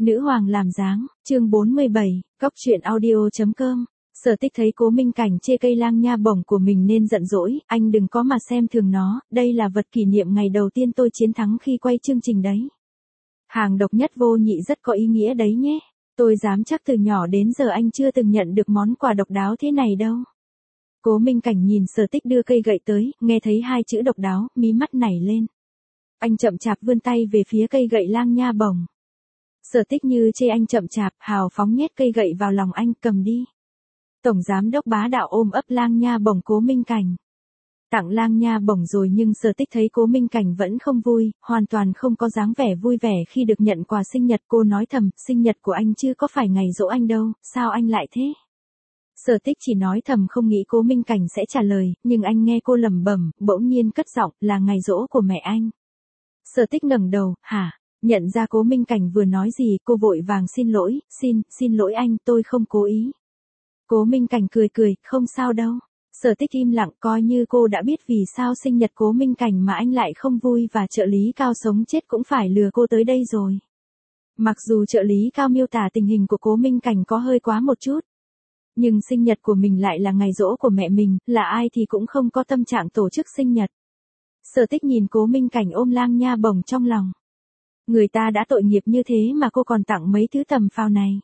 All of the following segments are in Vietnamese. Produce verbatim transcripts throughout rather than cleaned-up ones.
Nữ hoàng làm dáng, chương bốn mươi bảy, cóc truyện audio.com. Sở Tích thấy Cố Minh Cảnh chê cây lang nha bổng của mình nên giận dỗi, anh đừng có mà xem thường nó, đây là vật kỷ niệm ngày đầu tiên tôi chiến thắng khi quay chương trình đấy. Hàng độc nhất vô nhị rất có ý nghĩa đấy nhé. Tôi dám chắc từ nhỏ đến giờ anh chưa từng nhận được món quà độc đáo thế này đâu. Cố Minh Cảnh nhìn Sở Tích đưa cây gậy tới, nghe thấy hai chữ độc đáo, mí mắt nảy lên. Anh chậm chạp vươn tay về phía cây gậy lang nha bổng. Sở Tích như chê anh chậm chạp, hào phóng nhét cây gậy vào lòng anh, cầm đi. Tổng giám đốc bá đạo ôm ấp lang nha bổng Cố Minh Cảnh. Tặng lang nha bổng rồi nhưng Sở Tích thấy Cố Minh Cảnh vẫn không vui, hoàn toàn không có dáng vẻ vui vẻ khi được nhận quà sinh nhật. Cô nói thầm, sinh nhật của anh chứ có phải ngày giỗ anh đâu, sao anh lại thế? Sở Tích chỉ nói thầm không nghĩ Cố Minh Cảnh sẽ trả lời, nhưng anh nghe cô lẩm bẩm, bỗng nhiên cất giọng, là ngày giỗ của mẹ anh. Sở Tích ngẩng đầu, hả? Nhận ra Cố Minh Cảnh vừa nói gì, cô vội vàng xin lỗi, xin, xin lỗi anh, tôi không cố ý. Cố Minh Cảnh cười cười, không sao đâu. Sở Tích im lặng, coi như cô đã biết vì sao sinh nhật Cố Minh Cảnh mà anh lại không vui và trợ lý Cao sống chết cũng phải lừa cô tới đây rồi. Mặc dù trợ lý Cao miêu tả tình hình của Cố Minh Cảnh có hơi quá một chút. Nhưng sinh nhật của mình lại là ngày giỗ của mẹ mình, là ai thì cũng không có tâm trạng tổ chức sinh nhật. Sở Tích nhìn Cố Minh Cảnh ôm lang nha bổng trong lòng. Người ta đã tội nghiệp như thế mà cô còn tặng mấy thứ tầm phào này.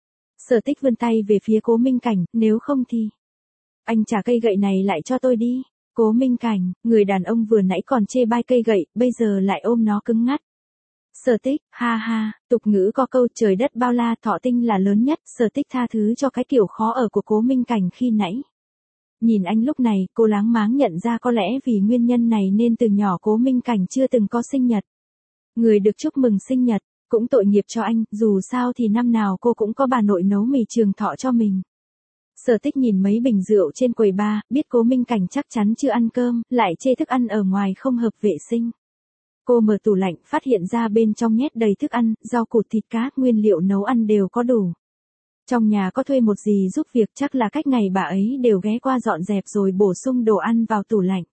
Sở Tích vươn tay về phía Cố Minh Cảnh, nếu không thì... Anh trả cây gậy này lại cho tôi đi. Cố Minh Cảnh, người đàn ông vừa nãy còn chê bai cây gậy, bây giờ lại ôm nó cứng ngắt. Sở Tích, ha ha, tục ngữ có câu trời đất bao la thọ tinh là lớn nhất. Sở Tích tha thứ cho cái kiểu khó ở của Cố Minh Cảnh khi nãy. Nhìn anh lúc này, cô láng máng nhận ra có lẽ vì nguyên nhân này nên từ nhỏ Cố Minh Cảnh chưa từng có sinh nhật. Người được chúc mừng sinh nhật, cũng tội nghiệp cho anh, dù sao thì năm nào cô cũng có bà nội nấu mì trường thọ cho mình. Sở Tích nhìn mấy bình rượu trên quầy bar, biết Cố Minh Cảnh chắc chắn chưa ăn cơm, lại chê thức ăn ở ngoài không hợp vệ sinh. Cô mở tủ lạnh, phát hiện ra bên trong nhét đầy thức ăn, rau củ thịt cá, nguyên liệu nấu ăn đều có đủ. Trong nhà có thuê một dì giúp việc, chắc là cách ngày bà ấy đều ghé qua dọn dẹp rồi bổ sung đồ ăn vào tủ lạnh.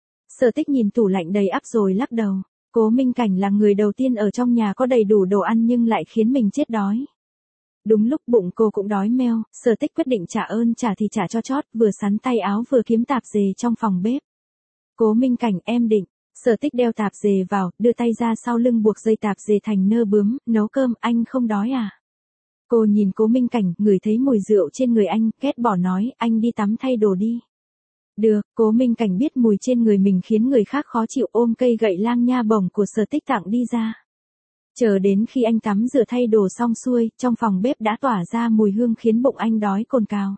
Sở Tích nhìn tủ lạnh đầy ắp rồi lắc đầu. Cố Minh Cảnh là người đầu tiên ở trong nhà có đầy đủ đồ ăn nhưng lại khiến mình chết đói. Đúng lúc bụng cô cũng đói meo, Sở Tích quyết định trả ơn trả thì trả cho chót, vừa sắn tay áo vừa kiếm tạp dề trong phòng bếp. Cố Minh Cảnh, em định. Sở Tích đeo tạp dề vào, đưa tay ra sau lưng buộc dây tạp dề thành nơ bướm, nấu cơm, anh không đói à? Cô nhìn Cố Minh Cảnh, ngửi thấy mùi rượu trên người anh, ghét bỏ nói, anh đi tắm thay đồ đi. Được, Cố Minh Cảnh biết mùi trên người mình khiến người khác khó chịu, ôm cây gậy lang nha bổng của Sở Tích tặng đi ra. Chờ đến khi anh tắm rửa thay đồ xong xuôi, trong phòng bếp đã tỏa ra mùi hương khiến bụng anh đói cồn cào.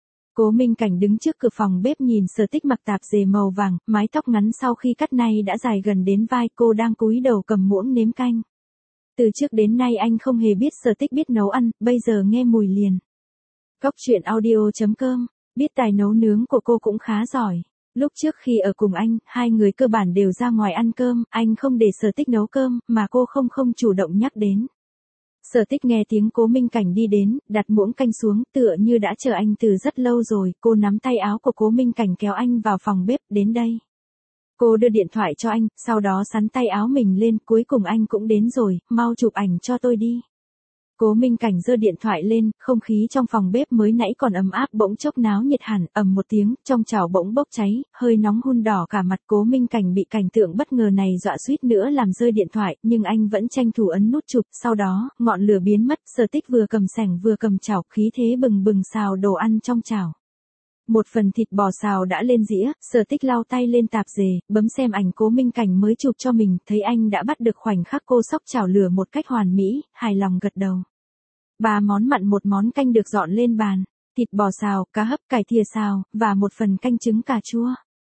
Cố Minh Cảnh đứng trước cửa phòng bếp nhìn Sở Tích mặc tạp dề màu vàng, mái tóc ngắn sau khi cắt nay đã dài gần đến vai, cô đang cúi đầu cầm muỗng nếm canh. Từ trước đến nay anh không hề biết Sở Tích biết nấu ăn, bây giờ nghe mùi liền. Cóc truyện audio.com. Biết tài nấu nướng của cô cũng khá giỏi. Lúc trước khi ở cùng anh, hai người cơ bản đều ra ngoài ăn cơm, anh không để Sở Tích nấu cơm, mà cô không không chủ động nhắc đến. Sở Tích nghe tiếng Cố Minh Cảnh đi đến, đặt muỗng canh xuống, tựa như đã chờ anh từ rất lâu rồi, cô nắm tay áo của Cố Minh Cảnh kéo anh vào phòng bếp, đến đây. Cô đưa điện thoại cho anh, sau đó xắn tay áo mình lên, cuối cùng anh cũng đến rồi, mau chụp ảnh cho tôi đi. Cố Minh Cảnh giơ điện thoại lên, không khí trong phòng bếp mới nãy còn ấm áp bỗng chốc náo nhiệt hẳn, ầm một tiếng, trong chảo bỗng bốc cháy, hơi nóng hun đỏ cả mặt. Cố Minh Cảnh bị cảnh tượng bất ngờ này dọa suýt nữa làm rơi điện thoại, nhưng anh vẫn tranh thủ ấn nút chụp, sau đó, ngọn lửa biến mất, Sở Tích vừa cầm sẻng vừa cầm chảo, khí thế bừng bừng xào đồ ăn trong chảo. Một phần thịt bò xào đã lên dĩa, Sở Tích lau tay lên tạp dề, bấm xem ảnh Cố Minh Cảnh mới chụp cho mình, thấy anh đã bắt được khoảnh khắc cô xóc chảo lửa một cách hoàn mỹ, hài lòng gật đầu. Ba món mặn một món canh được dọn lên bàn, thịt bò xào, cá hấp, cải thìa xào, và một phần canh trứng cà chua.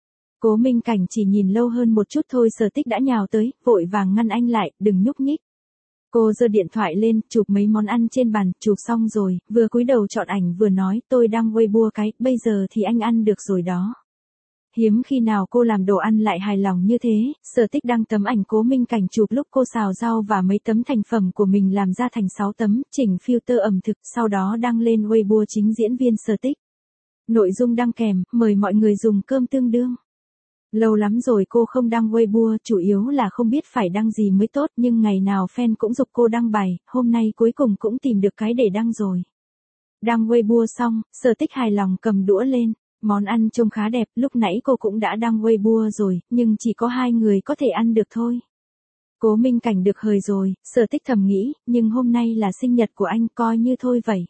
Cố Minh Cảnh chỉ nhìn lâu hơn một chút thôi Sở Tích đã nhào tới, vội vàng ngăn anh lại, đừng nhúc nhích. Cô giơ điện thoại lên, chụp mấy món ăn trên bàn, chụp xong rồi, vừa cúi đầu chọn ảnh vừa nói, tôi đang Weibo cái, bây giờ thì anh ăn được rồi đó. Hiếm khi nào cô làm đồ ăn lại hài lòng như thế. Sở Tích đăng tấm ảnh Cố Minh Cảnh chụp lúc cô xào rau và mấy tấm thành phẩm của mình làm ra thành sáu tấm, chỉnh filter ẩm thực, sau đó đăng lên Weibo chính diễn viên Sở Tích. Nội dung đăng kèm, mời mọi người dùng cơm tương đương. Lâu lắm rồi cô không đăng Weibo, chủ yếu là không biết phải đăng gì mới tốt, nhưng ngày nào fan cũng giục cô đăng bài, hôm nay cuối cùng cũng tìm được cái để đăng rồi. Đăng Weibo xong, Sở Tích hài lòng cầm đũa lên, món ăn trông khá đẹp, lúc nãy cô cũng đã đăng Weibo rồi, nhưng chỉ có hai người có thể ăn được thôi. Cố Minh Cảnh được hời rồi, Sở Tích thầm nghĩ, nhưng hôm nay là sinh nhật của anh, coi như thôi vậy.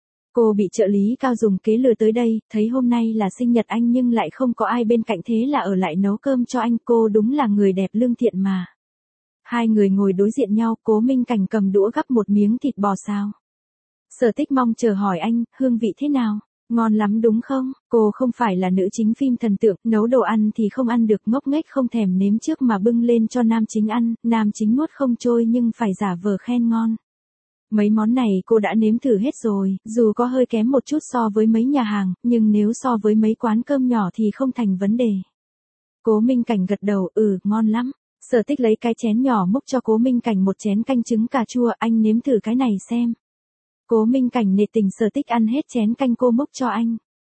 Cô bị trợ lý Cao dùng kế lừa tới đây, thấy hôm nay là sinh nhật anh nhưng lại không có ai bên cạnh, thế là ở lại nấu cơm cho anh, cô đúng là người đẹp lương thiện mà. Hai người ngồi đối diện nhau, Cố Minh Cảnh cầm đũa gắp một miếng thịt bò xào. Sở Tích mong chờ hỏi anh, hương vị thế nào? Ngon lắm đúng không? Cô không phải là nữ chính phim thần tượng, nấu đồ ăn thì không ăn được, ngốc nghếch không thèm nếm trước mà bưng lên cho nam chính ăn, nam chính nuốt không trôi nhưng phải giả vờ khen ngon. Mấy món này cô đã nếm thử hết rồi, dù có hơi kém một chút so với mấy nhà hàng, nhưng nếu so với mấy quán cơm nhỏ thì không thành vấn đề. Cố Minh Cảnh gật đầu, ừ, ngon lắm. Sở Tích lấy cái chén nhỏ múc cho Cố Minh Cảnh một chén canh trứng cà chua, anh nếm thử cái này xem. Cố Minh Cảnh nể tình Sở Tích ăn hết chén canh cô múc cho anh.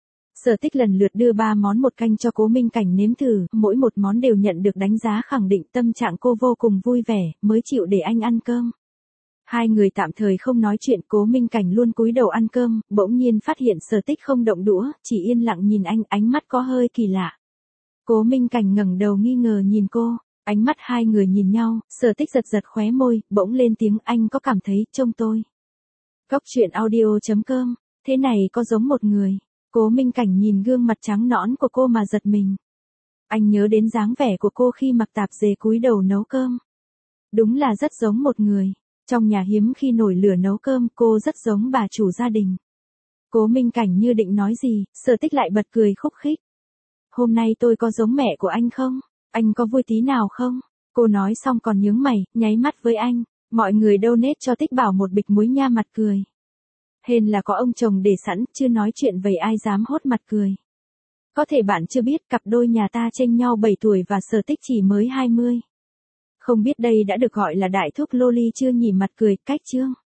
Sở Tích lần lượt đưa ba món một canh cho Cố Minh Cảnh nếm thử, mỗi một món đều nhận được đánh giá khẳng định, tâm trạng cô vô cùng vui vẻ, mới chịu để anh ăn cơm. Hai người tạm thời không nói chuyện, Cố Minh Cảnh luôn cúi đầu ăn cơm, bỗng nhiên phát hiện Sở Tích không động đũa, chỉ yên lặng nhìn anh, ánh mắt có hơi kỳ lạ. Cố Minh Cảnh ngẩng đầu nghi ngờ nhìn cô, ánh mắt hai người nhìn nhau, Sở Tích giật giật khóe môi, bỗng lên tiếng, anh có cảm thấy trông tôi. Cóc truyện audio chấm com, thế này có giống một người. Cố Minh Cảnh nhìn gương mặt trắng nõn của cô mà giật mình. Anh nhớ đến dáng vẻ của cô khi mặc tạp dề cúi đầu nấu cơm. Đúng là rất giống một người. Trong nhà hiếm khi nổi lửa nấu cơm, cô rất giống bà chủ gia đình. Cố Minh Cảnh như định nói gì, Sở Tích lại bật cười khúc khích. Hôm nay tôi có giống mẹ của anh không? Anh có vui tí nào không? Cô nói xong còn nhướng mày, nháy mắt với anh. Mọi người donate cho Tích Bảo một bịch muối nha, mặt cười. Hên là có ông chồng để sẵn, chưa nói chuyện vậy ai dám hốt mặt cười. Có thể bạn chưa biết, cặp đôi nhà ta chênh nhau bảy tuổi và Sở Tích chỉ mới hai mươi. Không biết đây đã được gọi là đại thúc loli chưa nhỉ, mặt cười, cách chương.